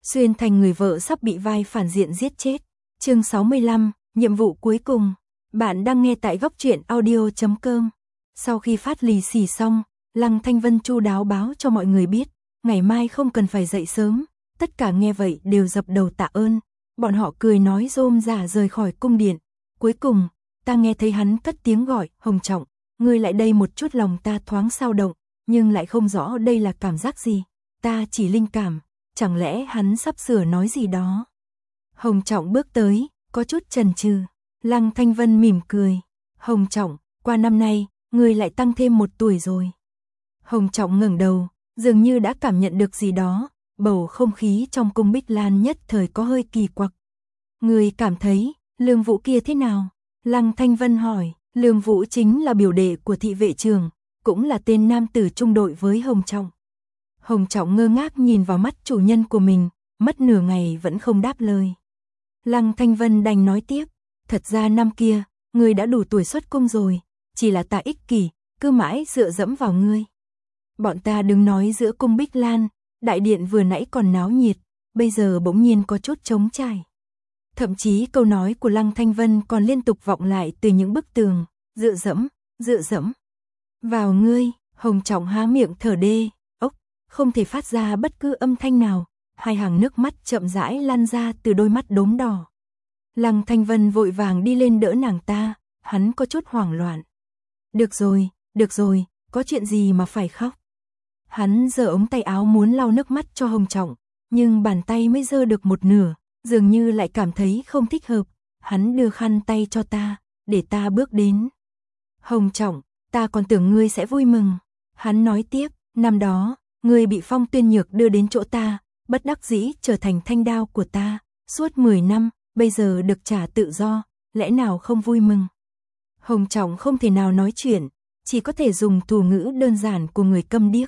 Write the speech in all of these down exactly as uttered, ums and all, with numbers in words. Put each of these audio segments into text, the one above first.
xuyên thành người vợ sắp bị vai phản diện giết chết. Chương sáu mươi lăm, nhiệm vụ cuối cùng. Bạn đang nghe tại góc truyện audio chấm com. Sau khi phát lì xì xong, Lăng Thanh Vân chu đáo báo cho mọi người biết, ngày mai không cần phải dậy sớm. Tất cả nghe vậy đều dập đầu tạ ơn. Bọn họ cười nói rôm rả rời khỏi cung điện. Cuối cùng, ta nghe thấy hắn cất tiếng gọi, Hồng Trọng, ngươi lại đây một chút. Lòng ta thoáng xao động, nhưng lại không rõ đây là cảm giác gì. Ta chỉ linh cảm, chẳng lẽ hắn sắp sửa nói gì đó. Hồng Trọng bước tới, có chút chần chừ. Lăng Thanh Vân mỉm cười, Hồng Trọng, qua năm nay, ngươi lại tăng thêm một tuổi rồi. Hồng Trọng ngẩng đầu, dường như đã cảm nhận được gì đó, bầu không khí trong cung Bích Lan nhất thời có hơi kỳ quặc. Ngươi cảm thấy, Lương Vũ kia thế nào? Lăng Thanh Vân hỏi. Lương Vũ chính là biểu đệ của thị vệ trường, cũng là tên nam tử chung đội với Hồng Trọng. Hồng Trọng ngơ ngác nhìn vào mắt chủ nhân của mình, mất nửa ngày vẫn không đáp lời. Lăng Thanh Vân đành nói tiếp, thật ra năm kia, ngươi đã đủ tuổi xuất cung rồi, chỉ là ta ích kỷ, cứ mãi dựa dẫm vào ngươi. Bọn ta đứng nói giữa cung Bích Lan, đại điện vừa nãy còn náo nhiệt, bây giờ bỗng nhiên có chút trống trải. Thậm chí câu nói của Lăng Thanh Vân còn liên tục vọng lại từ những bức tường, dựa dẫm, dựa dẫm. Vào ngươi, Hồng Trọng há miệng thở đê, ốc, không thể phát ra bất cứ âm thanh nào, hai hàng nước mắt chậm rãi lan ra từ đôi mắt đốm đỏ. Lăng Thanh Vân vội vàng đi lên đỡ nàng ta, hắn có chút hoảng loạn. Được rồi, được rồi, có chuyện gì mà phải khóc. Hắn giơ ống tay áo muốn lau nước mắt cho Hồng Trọng, nhưng bàn tay mới giơ được một nửa, dường như lại cảm thấy không thích hợp. Hắn đưa khăn tay cho ta, để ta bước đến. Hồng Trọng, ta còn tưởng ngươi sẽ vui mừng. Hắn nói tiếp, năm đó, ngươi bị Phong Tuyên Nhược đưa đến chỗ ta, bất đắc dĩ trở thành thanh đao của ta, suốt mười năm, bây giờ được trả tự do, lẽ nào không vui mừng? Hồng Trọng không thể nào nói chuyện, chỉ có thể dùng thủ ngữ đơn giản của người câm điếc.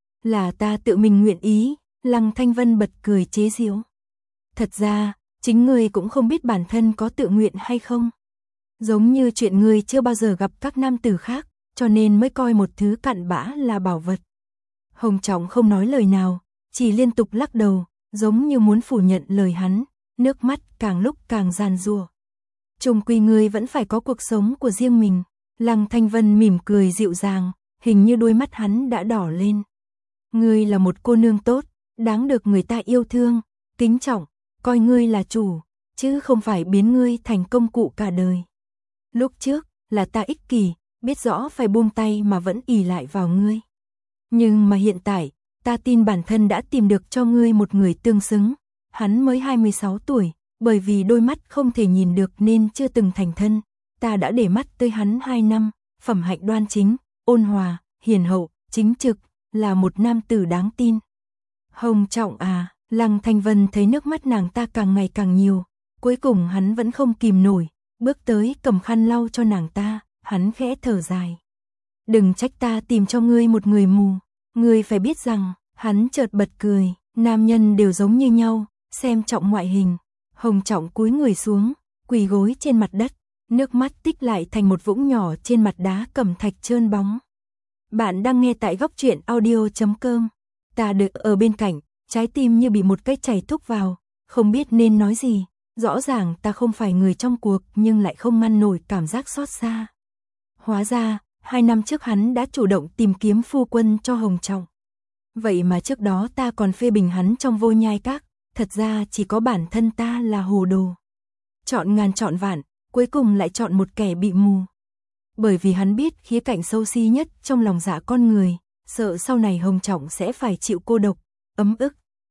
Là ta tự mình nguyện ý. Lăng Thanh Vân bật cười chế giễu. Thật ra, chính ngươi cũng không biết bản thân có tự nguyện hay không. Giống như chuyện ngươi chưa bao giờ gặp các nam tử khác, cho nên mới coi một thứ cặn bã là bảo vật. Hồng Trọng không nói lời nào, chỉ liên tục lắc đầu, giống như muốn phủ nhận lời hắn, nước mắt càng lúc càng giàn giụa. Chung quy ngươi vẫn phải có cuộc sống của riêng mình. Lăng Thanh Vân mỉm cười dịu dàng, hình như đôi mắt hắn đã đỏ lên. Ngươi là một cô nương tốt, đáng được người ta yêu thương, kính trọng, coi ngươi là chủ, chứ không phải biến ngươi thành công cụ cả đời. Lúc trước, là ta ích kỷ, biết rõ phải buông tay mà vẫn ỷ lại vào ngươi. Nhưng mà hiện tại, ta tin bản thân đã tìm được cho ngươi một người tương xứng. Hắn mới hai mươi sáu tuổi, bởi vì đôi mắt không thể nhìn được nên chưa từng thành thân. Ta đã để mắt tới hắn hai năm, phẩm hạnh đoan chính, ôn hòa, hiền hậu, chính trực, là một nam tử đáng tin. Hồng Trọng à, Lăng Thanh Vân thấy nước mắt nàng ta càng ngày càng nhiều, cuối cùng hắn vẫn không kìm nổi, bước tới cầm khăn lau cho nàng ta, hắn khẽ thở dài. Đừng trách ta tìm cho ngươi một người mù, ngươi phải biết rằng, hắn chợt bật cười, nam nhân đều giống như nhau, xem trọng ngoại hình. Hồng Trọng cúi người xuống, quỳ gối trên mặt đất, nước mắt tích lại thành một vũng nhỏ trên mặt đá cẩm thạch trơn bóng. Bạn đang nghe tại góc truyện audio chấm com. Ta được ở bên cạnh, trái tim như bị một cái chày thúc vào, không biết nên nói gì. Rõ ràng ta không phải người trong cuộc nhưng lại không ngăn nổi cảm giác xót xa. Hóa ra, hai năm trước hắn đã chủ động tìm kiếm phu quân cho Hồng Trọng. Vậy mà trước đó ta còn phê bình hắn trong Vô Nhai Các, thật ra chỉ có bản thân ta là hồ đồ. Chọn ngàn chọn vạn, cuối cùng lại chọn một kẻ bị mù. Bởi vì hắn biết khía cạnh sâu si nhất trong lòng dạ con người, sợ sau này Hồng Trọng sẽ phải chịu cô độc, ấm ức.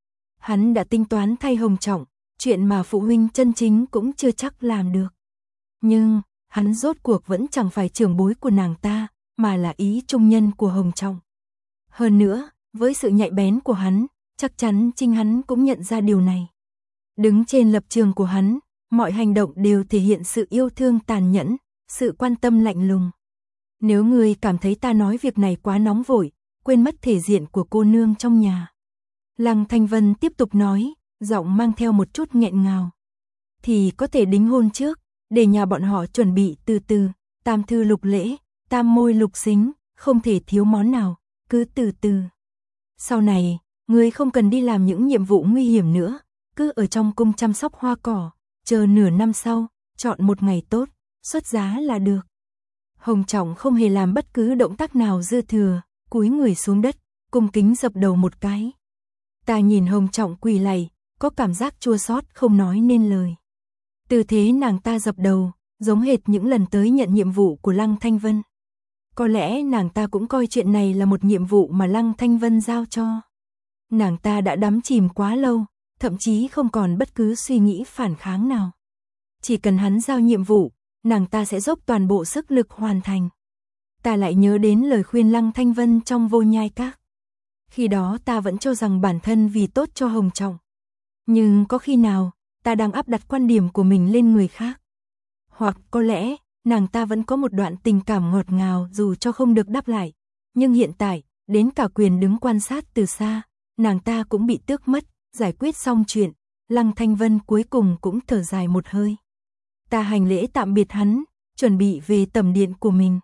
Hắn đã tính toán thay Hồng Trọng, chuyện mà phụ huynh chân chính cũng chưa chắc làm được. Nhưng, hắn rốt cuộc vẫn chẳng phải trưởng bối của nàng ta, mà là ý trung nhân của Hồng Trọng. Hơn nữa, với sự nhạy bén của hắn, chắc chắn chính hắn cũng nhận ra điều này. Đứng trên lập trường của hắn, mọi hành động đều thể hiện sự yêu thương tàn nhẫn, sự quan tâm lạnh lùng. Nếu ngươi cảm thấy ta nói việc này quá nóng vội, quên mất thể diện của cô nương trong nhà. Lăng Thanh Vân tiếp tục nói, giọng mang theo một chút nghẹn ngào. Thì có thể đính hôn trước, để nhà bọn họ chuẩn bị từ từ, tam thư lục lễ, tam môi lục xính, không thể thiếu món nào, cứ từ từ. Sau này, ngươi không cần đi làm những nhiệm vụ nguy hiểm nữa, cứ ở trong cung chăm sóc hoa cỏ, chờ nửa năm sau, chọn một ngày tốt, xuất giá là được. Hồng Trọng không hề làm bất cứ động tác nào dư thừa, cúi người xuống đất, cung kính dập đầu một cái. Ta nhìn Hồng Trọng quỳ lạy, có cảm giác chua xót không nói nên lời. Tư thế nàng ta dập đầu, giống hệt những lần tới nhận nhiệm vụ của Lăng Thanh Vân. Có lẽ nàng ta cũng coi chuyện này là một nhiệm vụ mà Lăng Thanh Vân giao cho. Nàng ta đã đắm chìm quá lâu, thậm chí không còn bất cứ suy nghĩ phản kháng nào. Chỉ cần hắn giao nhiệm vụ, nàng ta sẽ dốc toàn bộ sức lực hoàn thành. Ta lại nhớ đến lời khuyên Lăng Thanh Vân trong Vô Nhai Các. Khi đó ta vẫn cho rằng bản thân vì tốt cho Hồng Trọng. Nhưng có khi nào, ta đang áp đặt quan điểm của mình lên người khác. Hoặc có lẽ, nàng ta vẫn có một đoạn tình cảm ngọt ngào dù cho không được đáp lại. Nhưng hiện tại, đến cả quyền đứng quan sát từ xa, nàng ta cũng bị tước mất, giải quyết xong chuyện. Lăng Thanh Vân cuối cùng cũng thở dài một hơi. Ta hành lễ tạm biệt hắn, chuẩn bị về tẩm điện của mình.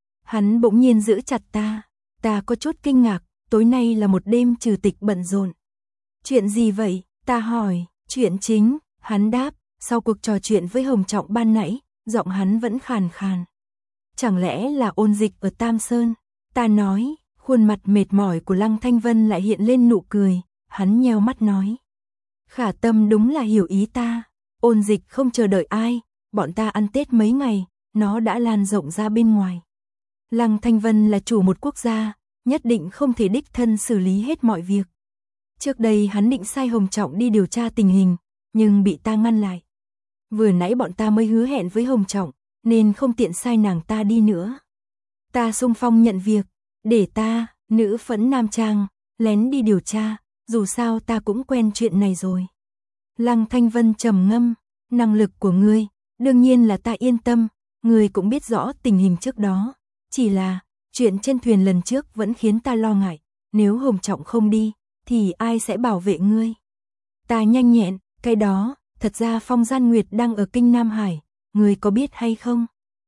Hắn bỗng nhiên giữ chặt ta. Ta có chút kinh ngạc, tối nay là một đêm trừ tịch bận rộn. Chuyện gì vậy? Ta hỏi. Chuyện chính, hắn đáp, sau cuộc trò chuyện với Hồng Trọng ban nãy, giọng hắn vẫn khàn khàn. Chẳng lẽ là ôn dịch ở Tam Sơn? Ta nói, khuôn mặt mệt mỏi của Lăng Thanh Vân lại hiện lên nụ cười, hắn nheo mắt nói. Khả Tâm đúng là hiểu ý ta, ôn dịch không chờ đợi ai, bọn ta ăn Tết mấy ngày, nó đã lan rộng ra bên ngoài. Lăng Thanh Vân là chủ một quốc gia, nhất định không thể đích thân xử lý hết mọi việc. Trước đây hắn định sai Hồng Trọng đi điều tra tình hình, nhưng bị ta ngăn lại. Vừa nãy bọn ta mới hứa hẹn với Hồng Trọng, nên không tiện sai nàng ta đi nữa. Ta xung phong nhận việc, để ta, nữ phẫn nam trang, lén đi điều tra, dù sao ta cũng quen chuyện này rồi. Lăng Thanh Vân trầm ngâm, năng lực của ngươi, đương nhiên là ta yên tâm, ngươi cũng biết rõ tình hình trước đó. Chỉ là, chuyện trên thuyền lần trước vẫn khiến ta lo ngại, nếu Hồng Trọng không đi, thì ai sẽ bảo vệ ngươi? Ta nhanh nhẹn, cái đó, thật ra Phong Gian Nguyệt đang ở Kinh Nam Hải, ngươi có biết hay không?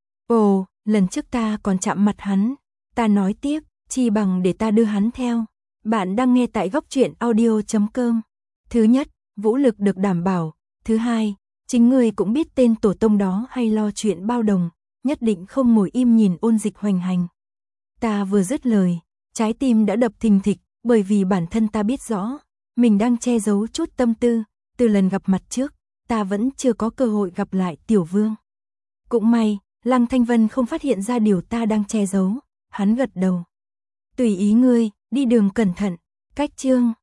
Ồ, lần trước ta còn chạm mặt hắn. Ta nói tiếp, chi bằng để ta đưa hắn theo. Bạn đang nghe tại góc truyện audio chấm com. Thứ nhất, vũ lực được đảm bảo. Thứ hai, chính ngươi cũng biết tên tổ tông đó hay lo chuyện bao đồng, nhất định không ngồi im nhìn ôn dịch hoành hành. Ta vừa dứt lời, trái tim đã đập thình thịch, bởi vì bản thân ta biết rõ, mình đang che giấu chút tâm tư, từ lần gặp mặt trước, ta vẫn chưa có cơ hội gặp lại Tiểu Vương. Cũng may, Lăng Thanh Vân không phát hiện ra điều ta đang che giấu, hắn gật đầu. Tùy ý ngươi, đi đường cẩn thận, cách chương.